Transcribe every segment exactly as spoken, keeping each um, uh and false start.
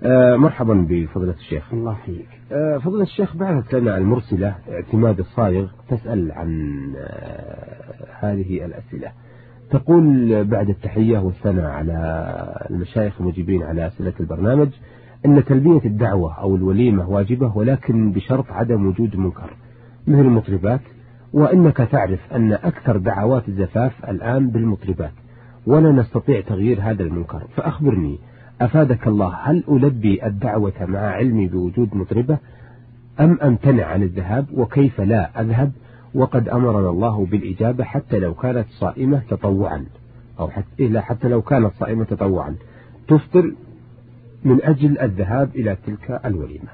آه مرحبا بفضيلة الشيخ. الله يحييك. آه فضيلة الشيخ، بعثت لنا المرسلة اعتماد الصايغ تسأل عن آه هذه الأسئلة. تقول: بعد التحية والثناء على المشايخ المجيبين على أسئلة البرنامج، أن تلبية الدعوة أو الوليمة واجبة، ولكن بشرط عدم وجود منكر مثل المطربات، وإنك تعرف أن أكثر دعوات الزفاف الآن بالمطربات، ولا نستطيع تغيير هذا المنكر، فأخبرني أفادك الله، هل ألبي الدعوة مع علمي بوجود مطربة أم أمتنع عن الذهاب؟ وكيف لا أذهب وقد أمرنا الله بالإجابة حتى لو كانت صائمة تطوعا، أو حتى, إلا حتى لو كانت صائمة تطوعا تفطر من أجل الذهاب إلى تلك الوليمة؟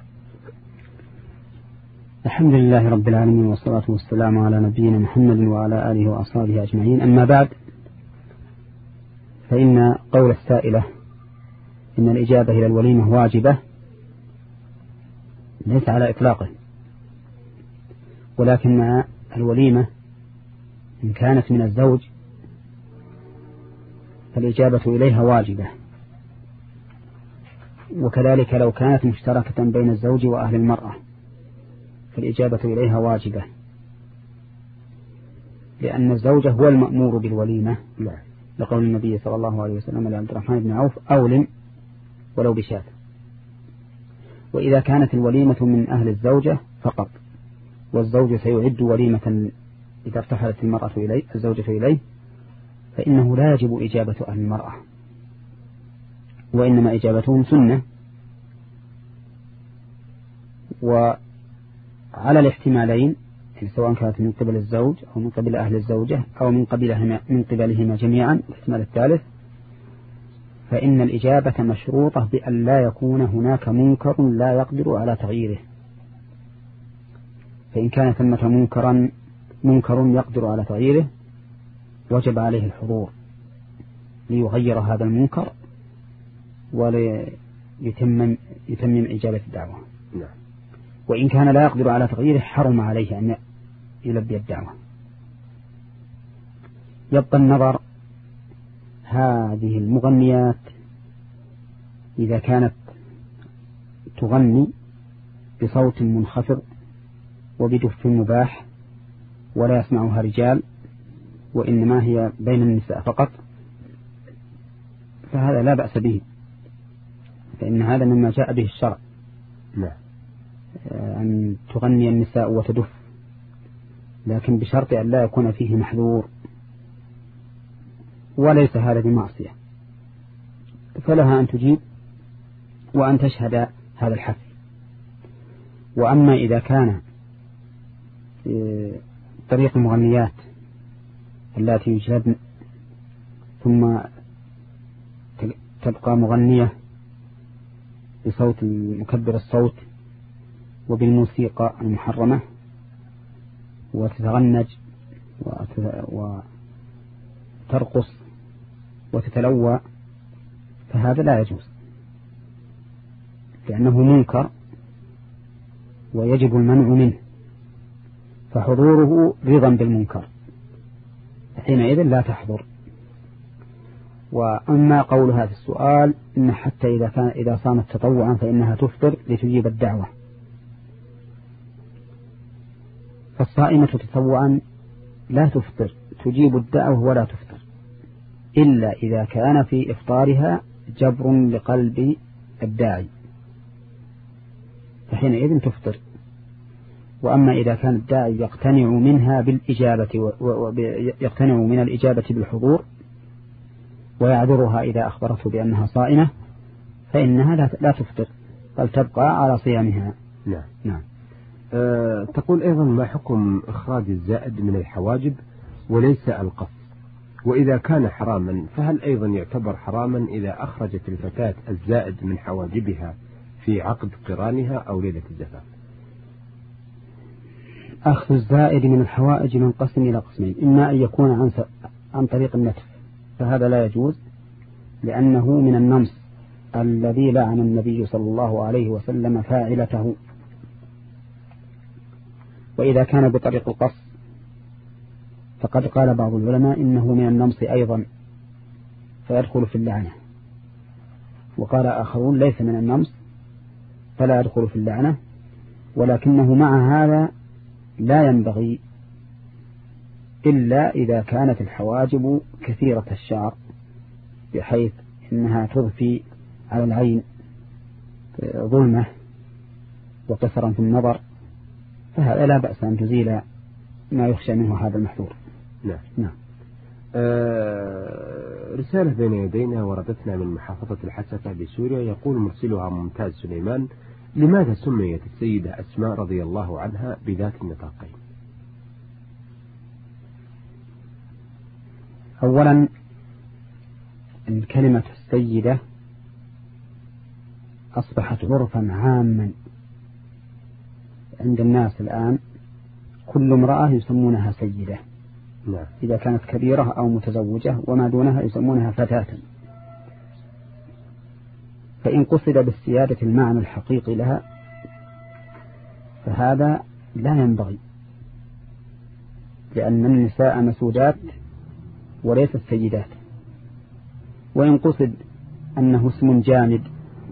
الحمد لله رب العالمين، والصلاة والسلام على نبينا محمد وعلى آله وأصحابه أجمعين. أما بعد، فإن قول السائلة إن الإجابة إلى الوليمة واجبة ليس على إطلاقه، ولكن الوليمة إن كانت من الزوج فالإجابة إليها واجبة، وكذلك لو كانت مشتركة بين الزوج وأهل المرأة فالإجابة إليها واجبة، لأن الزوج هو المأمور بالوليمة، لقول النبي صلى الله عليه وسلم لعبد الرحمن بن عوف: أولم ولو بشاة. وإذا كانت الوليمة من أهل الزوجة فقط، والزوج سيعد وليمة إذا ارتحلت المرأة إليه الزوجة إليه، فإنه لا يجب إجابة أهل المرأة، وإنما إجابتهم سنة. وعلى الاحتمالين، يعني سواء كانت من قبل الزوج أو من قبل أهل الزوجة أو من قبلهما من قبلهما جميعا، الاحتمال الثالث، فإن الإجابة مشروطة بأن لا يكون هناك منكر لا يقدر على تغييره. فإن كان ثمة منكرا منكر يقدر على تغييره وجب عليه الحضور ليغير هذا المنكر وليتمم يتمم إجابة الدعوة. وإن كان لا يقدر على تغييره حرم عليه أن يلبي الدعوة. يبقى النظر، هذه المغنيات إذا كانت تغني بصوت منخفض وبدف مباح ولا يسمعها رجال وإنما هي بين النساء فقط، فهذا لا بأس به، فإن هذا مما جاء به الشرع، أن تغني النساء وتدف، لكن بشرط أن لا يكون فيه محذور، وليس هذا بمعصية، فلها أن تجيب وأن تشهد هذا الحفل. وأما إذا كان طريق المغنيات التي يجلبن ثم تبقى مغنية بصوت مكبر الصوت وبالموسيقى المحرمة وتتغنج وترقص وتتلوى، فهذا لا يجوز، لأنه منكر ويجب المنع منه، فحضوره رضا بالمنكر، حينئذ لا تحضر. وأما قولها في السؤال إن حتى إذا كان إذا صامت تطوعا فإنها تفطر لتجيب الدعوة، فالصائمة تطوعا لا تفطر، تجيب الدعوة ولا تفطر، إلا إذا كان في إفطارها جبر لقلب الداعي، فحينئذ تفطر. وأما إذا كان الداعي يقتنع منها بالإجابة ويقتنع من الإجابة بالحضور ويعذرها إذا أخبرته بأنها صائمة، فإنها لا تفطر بل تبقى على صيامها. نعم. نعم. أه تقول أيضا: ما حكم إخراج الزائد من الحواجب وليس القص؟ وإذا كان حراما فهل أيضا يعتبر حراما إذا أخرجت الفتاة الزائد من حواجبها في عقد قرانها أو ليلة الزفاف؟ أخذ الزائد من الحوائج ينقسم إلى قسمين: إما أن يكون عن عن طريق النتف، فهذا لا يجوز لأنه من النمس الذي لعن النبي صلى الله عليه وسلم فاعلته. وإذا كان بطريق القص فقد قال بعض العلماء إنه من النمس أيضا فيدخل في اللعنة. وقال آخرون ليس من النمس فلا يدخل في اللعنة، ولكنه مع هذا لا ينبغي إلا إذا كانت الحواجب كثيرة الشعر بحيث إنها تضفي على العين ظلمة وقصرا في النظر، فهذا لا بأس أن تزيل ما يخشى منه هذا المحذور. نعم. نعم. آه رسالة بين يدينا وردتنا من محافظة الحسكة بسوريا، يقول مرسلها ممتاز سليمان: لماذا سميت السيدة أسماء رضي الله عنها بذات النطاقين؟ أولا الكلمة السيدة أصبحت عرفا عاما عند الناس الآن، كل امرأة يسمونها سيدة. نعم. إذا كانت كبيرة أو متزوجة وما دونها يسمونها فتاة. فإن قصد بالسيادة المعنى الحقيقي لها فهذا لا ينبغي، لأن النساء مسودات وليس السيدات. وإن قصد أنه اسم جامد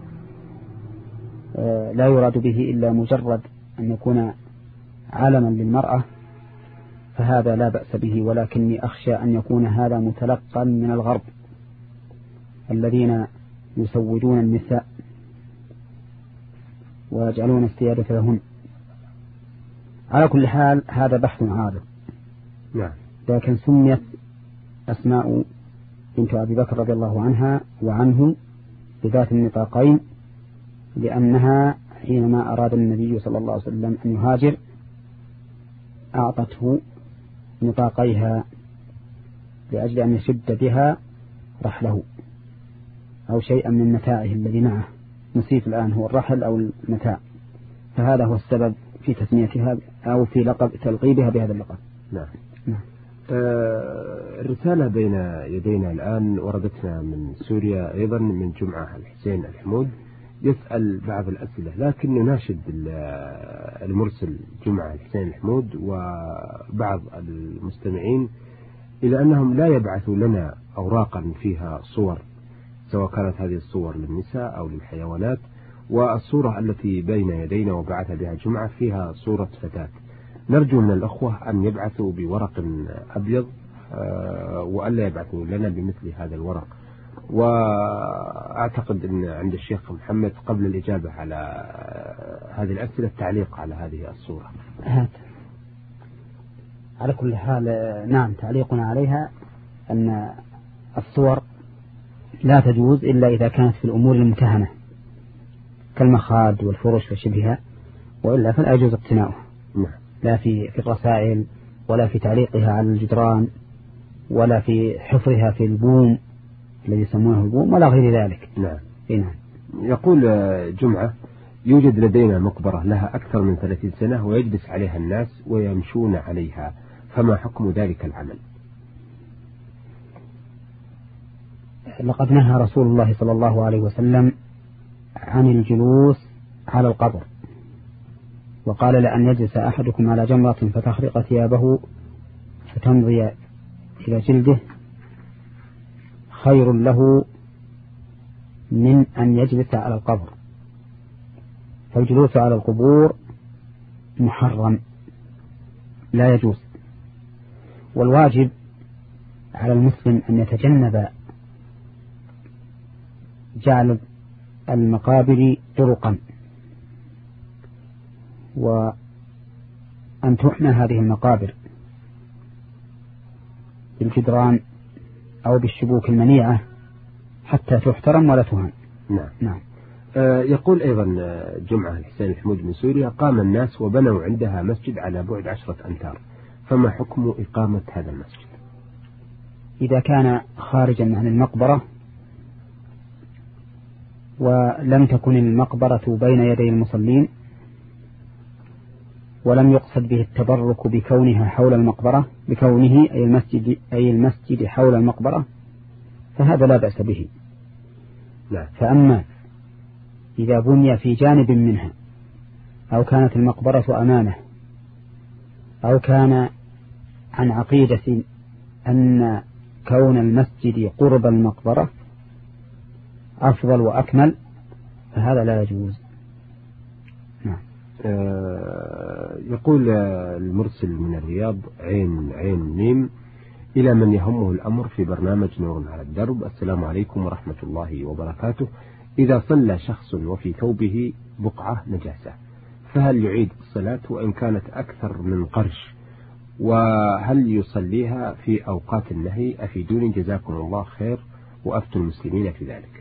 لا يراد به إلا مجرد أن يكون علما للمرأة فهذا لا بأس به، ولكني أخشى أن يكون هذا متلقا من الغرب الذين يسودون النساء ويجعلون السيادة لهن. على كل حال هذا بحث عارض. نعم. لكن سميت أسماء بنت أبي بكر رضي الله عنها وعنه بذات النطاقين لأنها حينما أراد النبي صلى الله عليه وسلم أن يهاجر أعطته نطاقيها لأجل أن يشد بها رحله أو شيئا من متاعه الذي معه، نسيت الآن هو الرحل أو المتاع، فهذا هو السبب في تسميتها أو في لقب تلقيبها بهذا اللقب. نعم. نعم. آه الرسالة بين يدينا الآن وردتنا من سوريا أيضا من جمعة الحسين الحمود، يسأل بعض الأسئلة، لكن نناشد المرسل جمعة الحسين الحمود وبعض المستمعين إلى أنهم لا يبعثوا لنا أوراقا فيها صور، سواء كانت هذه الصور للنساء أو للحيوانات، والصورة التي بين يدينا وبعث بها جمعة فيها صورة فتاة. نرجو من الأخوة أن يبعثوا بورق أبيض وألا يبعثوا لنا بمثل هذا الورق. وأعتقد أن عند الشيخ محمد قبل الإجابة على هذه الأسئلة التعليق على هذه الصورة. هات. على كل حال نعم، تعليقنا عليها أن الصور لا تجوز إلا إذا كانت في الأمور المتهمة كالمخاد والفرش وشبهها، وإلا فلا يجوز اقتناؤها. نعم. لا في في الرسائل ولا في تعليقها على الجدران ولا في حفرها في البوم الذي يسمونه البوم ولا غير ذلك. نعم. نعم. يقول جمعة: يوجد لدينا مقبرة لها أكثر من ثلاثين سنة ويجلس عليها الناس ويمشون عليها، فما حكم ذلك العمل؟ لقد نهى رسول الله صلى الله عليه وسلم عن الجلوس على القبر، وقال: لأن يجلس أحدكم على جمرة فتخرق ثيابه فتمضي إلى جلده خير له من أن يجلس على القبر. فالجلوس على القبور محرم لا يجوز، والواجب على المسلم أن يتجنب جعل المقابر طرقا، وأن تحمى هذه المقابر بالجدران أو بالشبوك المنيعة حتى تحترم ولا تهان. نعم. نعم. آه يقول أيضا جمعة الحسين الحمود من سوريا: قام الناس وبنوا عندها مسجد على بعد عشرة أمتار، فما حكم إقامة هذا المسجد؟ إذا كان خارجا عن المقبرة ولم تكن المقبرة بين يدي المصلين ولم يقصد به التبرك بكونها حول المقبرة بكونه أي المسجد أي المسجد حول المقبرة فهذا لا بأس به. لا. فأما إذا بني في جانب منها أو كانت المقبرة أمامه أو كان عن عقيدة أن كون المسجد قرب المقبرة أفضل وأكمل فهذا لا يجوز. نعم. آه يقول المرسل من الرياض عين عين ميم إلى من يهمه الأمر في برنامج نور على الدرب: السلام عليكم ورحمة الله وبركاته. إذا صلى شخص وفي ثوبه بقعة نجاسة فهل يعيد الصلاة وإن كانت أكثر من قرش؟ وهل يصليها في أوقات النهي؟ أفيدوني جزاكم الله خير وأفتوا المسلمين في ذلك.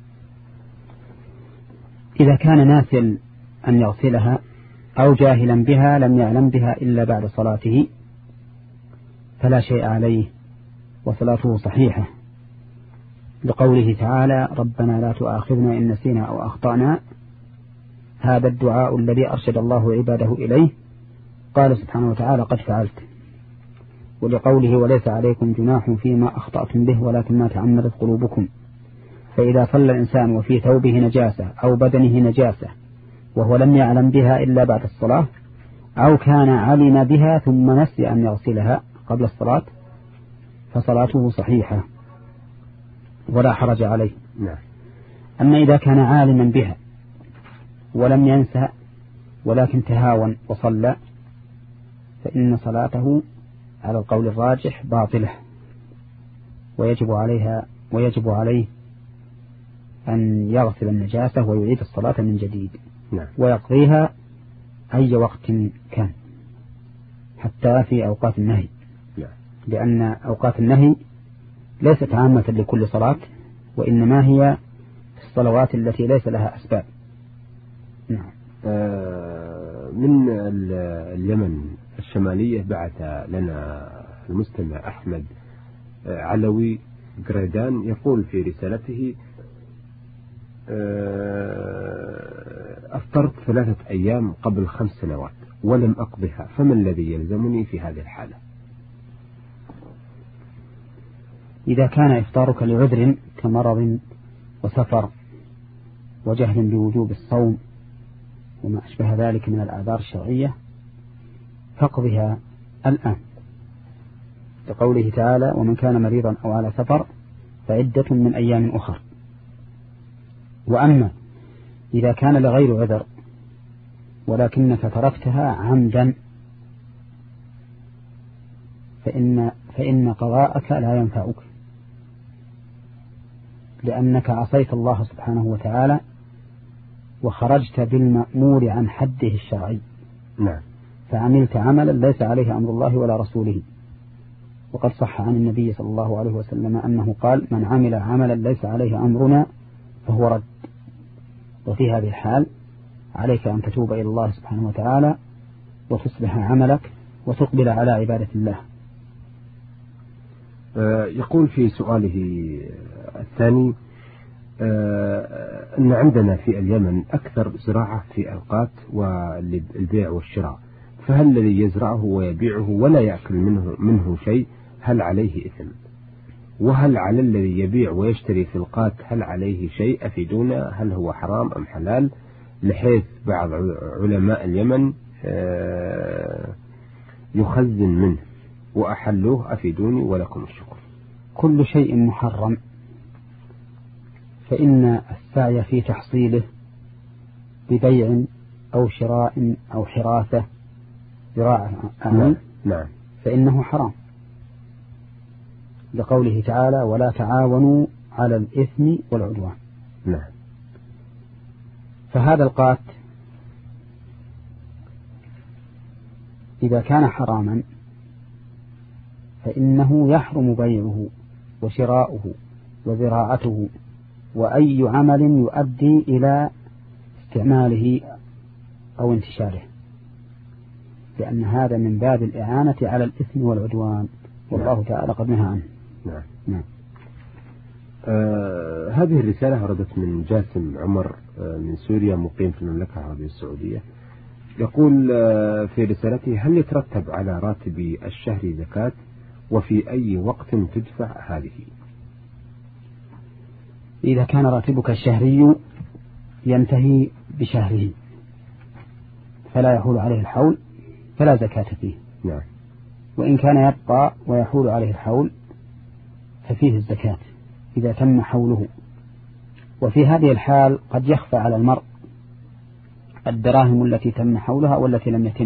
إذا كان ناسيا أن يغسلها أو جاهلا بها لم يعلم بها إلا بعد صلاته فلا شيء عليه وصلاته صحيحة، لقوله تعالى: ربنا لا تؤاخذنا إن نسينا أو أخطأنا. هذا الدعاء الذي أرشد الله عباده إليه. قال سبحانه وتعالى: قد فعلت. ولقوله: وليس عليكم جناح فيما أخطأتم به ولكن ما تعمدت قلوبكم. فإذا صلى الإنسان وفي ثوبه نجاسة أو بدنه نجاسة وهو لم يعلم بها إلا بعد الصلاة أو كان علم بها ثم نسي أن يغسلها قبل الصلاة فصلاته صحيحة ولا حرج عليه. نعم. أما إذا كان عالما بها ولم ينسى ولكن تهاون وصلى فإن صلاته على القول الراجح باطلة، ويجب عليها ويجب عليه أن يغسل النجاسة ويعيد الصلاة من جديد. نعم. ويقضيها أي وقت كان حتى في أوقات النهي. نعم. لأن أوقات النهي ليست عامة لكل صلاة وإنما هي في الصلوات التي ليس لها أسباب. نعم. آه من اليمن الشمالية بعث لنا المستمع أحمد علوي قريدان يقول في رسالته: أفطرت ثلاثة أيام قبل خمس سنوات ولم أقضها، فما الذي يلزمني في هذه الحالة؟ إذا كان إفطارك لعذر كمرض وسفر وجهل بوجوب الصوم وما أشبه ذلك من الأعذار الشرعية فاقضها الآن، لقوله تعالى: ومن كان مريضا أو على سفر فعدة من أيام أخر. وأما إذا كان لغير عذر ولكنك تركتها عمدا فإن, فإن قضاءك لا ينفعك، لأنك عصيت الله سبحانه وتعالى وخرجت بالمأمور عن حده الشرعي. نعم. فعملت عملا ليس عليه أمر الله ولا رسوله. وقد صح عن النبي صلى الله عليه وسلم أنه قال: من عمل عملا ليس عليه أمرنا فهو رد. وفي هذه الحال عليك أن تتوب إلى الله سبحانه وتعالى وتصلح عملك وتقبل على عبادة الله. يقول في سؤاله الثاني أن عندنا في اليمن أكثر زراعة في أوقات والبيع والشراء، فهل الذي يزرعه ويبيعه ولا يأكل منه, منه شيء هل عليه إثم؟ وهل على الذي يبيع ويشتري في القات هل عليه شيء؟ أفيدونا، هل هو حرام أم حلال؟ لحيث بعض علماء اليمن يخزن منه وأحلوه، أفيدوني ولكم الشكر. كل شيء محرم فإن السعي في تحصيله ببيع أو شراء أو حراثة زراعة نعم. نعم. فإنه حرام، لقوله تعالى: ولا تعاونوا على الإثم والعدوان. نعم. فهذا القات إذا كان حراما فإنه يحرم بيعه وشراؤه وزراعته وأي عمل يؤدي إلى استعماله أو انتشاره، لأن هذا من باب الإعانة على الإثم والعدوان، والله نعم. تعالى قد نهى عنه. نعم. نعم. آه هذه الرسالة وردت من جاسم عمر آه من سوريا مقيم في المملكة العربية السعودية. يقول آه في رسالته: هل يترتب على راتبي الشهري زكاة؟ وفي أي وقت تدفع هذه؟ إذا كان راتبك الشهري ينتهي بشهره فلا يحول عليه الحول فلا زكاة فيه. نعم. وإن كان يبقى ويحول عليه الحول ففيه الزكاة إذا تم حوله وفي هذه الحال قد يخفى على المرء الدراهم التي تم حولها والتي لم يتم،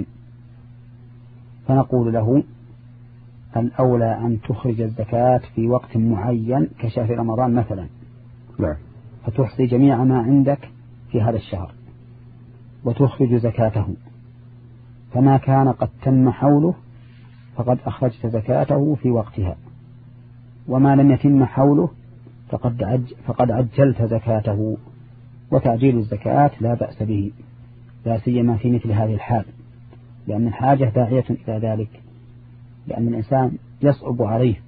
فنقول له الأولى أن تخرج الزكاة في وقت معين كشهر رمضان مثلا، نعم، فتحصي جميع ما عندك في هذا الشهر وتخرج زكاته، فما كان قد تم حوله فقد أخرجت زكاته في وقتها، وما لم يتم حوله فقد, عج فقد عجلت زكاته. وتعجيل الزكاة لا بأس به، لا سيما في مثل هذه الحال، لأن الحاجة داعية إلى ذلك، لأن الإنسان يصعب عليه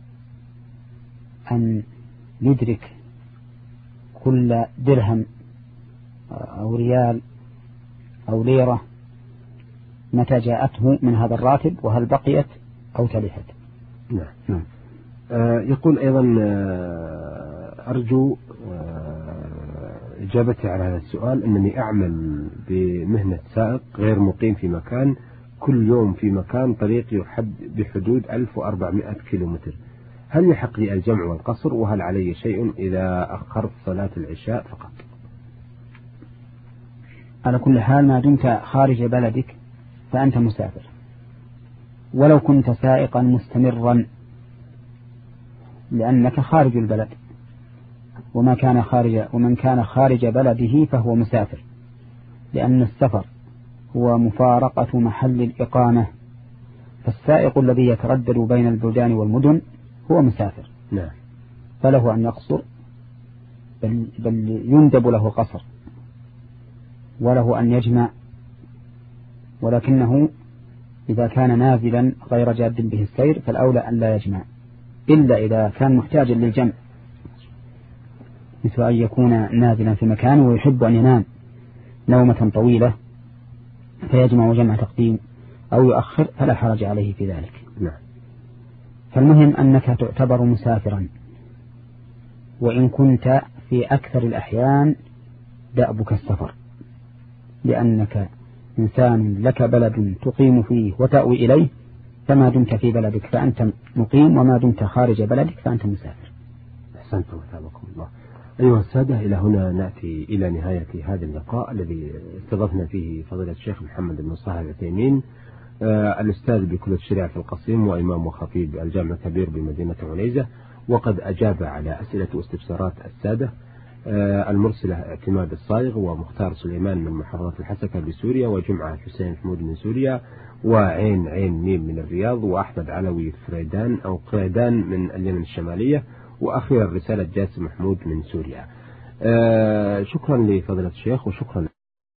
أن يدرك كل درهم أو ريال أو ليرة متى جاءته من هذا الراتب، وهل بقيت أو تلفت. نعم. نعم. آه يقول أيضا آه أرجو آه إجابتي على هذا السؤال، أنني أعمل بمهنة سائق غير مقيم في مكان، كل يوم في مكان، طريق يحد بحدود ألف وأربعمائة كيلومتر، هل يحق لي الجمع والقصر؟ وهل علي شيء إذا أخرت صلاة العشاء فقط؟ على كل حال ما دمت خارج بلدك فأنت مسافر، ولو كنت سائقا مستمرا، لأنك خارج البلد، وما كان خارج ومن كان خارج بلده فهو مسافر، لأن السفر هو مفارقة محل الإقامة، فالسائق الذي يتردد بين البلدان والمدن هو مسافر. نعم. فله أن يقصر، بل, بل يندب له قصر، وله أن يجمع، ولكنه إذا كان نازلا غير جاد به السير فالأولى أن لا يجمع، إلا إذا كان محتاجا للجمع، مثل أن يكون نازلا في مكان ويحب أن ينام نومة طويلة فيجمع جمع تقديم أو يؤخر، فلا حرج عليه في ذلك. نعم. فالمهم أنك تعتبر مسافرا، وإن كنت في أكثر الأحيان دأبك السفر، لأنك إنسان لك بلد تقيم فيه وتأوي إليه، فما دمت في بلدك فأنت مقيم، وما دمت خارج بلدك فأنت مسافر. أحسنتم وثابكم الله. أيها السادة، إلى هنا نأتي إلى نهاية هذا اللقاء الذي استضفنا فيه فضيلة الشيخ محمد بن صالح العثيمين، آه الأستاذ بكلية الشريعة في القصيم وإمام وخطيب الجامع الكبير بمدينة عنيزة، وقد أجاب على أسئلة واستفسارات السادة. آه المرسلة اعتماد الصايغ، ومختار سليمان من محافظة الحسكة بسوريا، وجمعة حسين حمود من سوريا، وعين عين ميم من الرياض، وأحمد علوي فريدان أو قيدان من اليمن الشمالية، وأخيرا رسالة جاسم محمود من سوريا. آه شكرا لفضيلة الشيخ وشكرا